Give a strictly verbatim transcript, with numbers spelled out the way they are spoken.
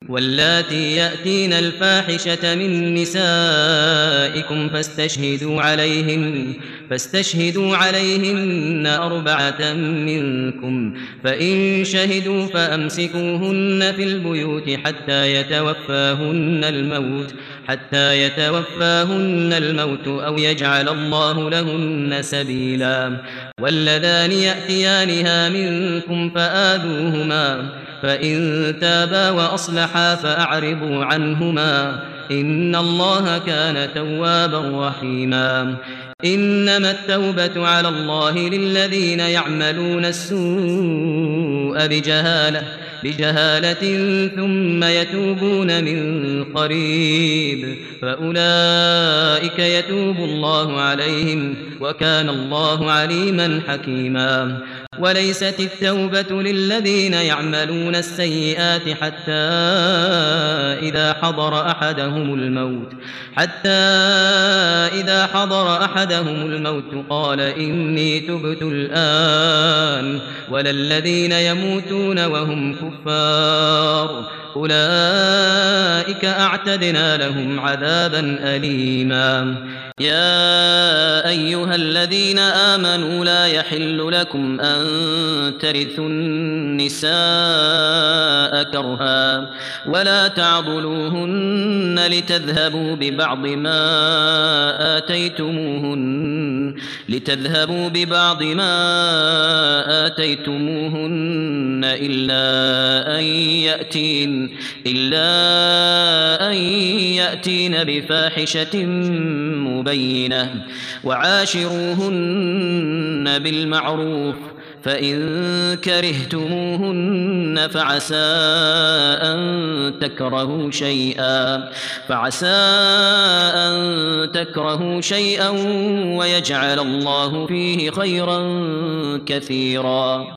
واللاتي يأتين الفاحشة من نسائكم فاستشهدوا عليهن فاستشهدوا عليهن أربعة منكم فإن شهدوا فأمسكوهن في البيوت حتى يتوفاهن الموت حتى يتوفاهن الموت أو يجعل الله لهن سبيلا واللذان يأتيانها منكم فآذوهما فإن تابا وأصلحا فأعرضوا عنهما إن الله كان توابا رحيما إنما التوبة على الله للذين يعملون السوء بجهالة بجهالة ثم يتوبون من قريب فأولئك يتوب الله عليهم وكان الله عليما حكيما وليست التوبة للذين يعملون السيئات حتى إذا حضر أحدهم الموت حتى إذا حضر أحدهم الموت قال إني تبت الآن ولا الذين يموتون وهم كفار أولئك أعتدنا لهم عذابا أليما يا أيها الذين آمنوا لا يحل لكم أن ترثوا النساء كرها ولا تعضلوهن لتذهبوا ببعض ما آتيتموهن لتذهبوا ببعض ما آتيتموهن إلا أن يأتين إلا أن يأتين بفاحشة مبينة وعاشروهن بالمعروف فإن كرهتموهن فعسى أن تكرهوا شيئا فعسى أن تكرهوا شيئا ويجعل الله فيه خيرا كثيرا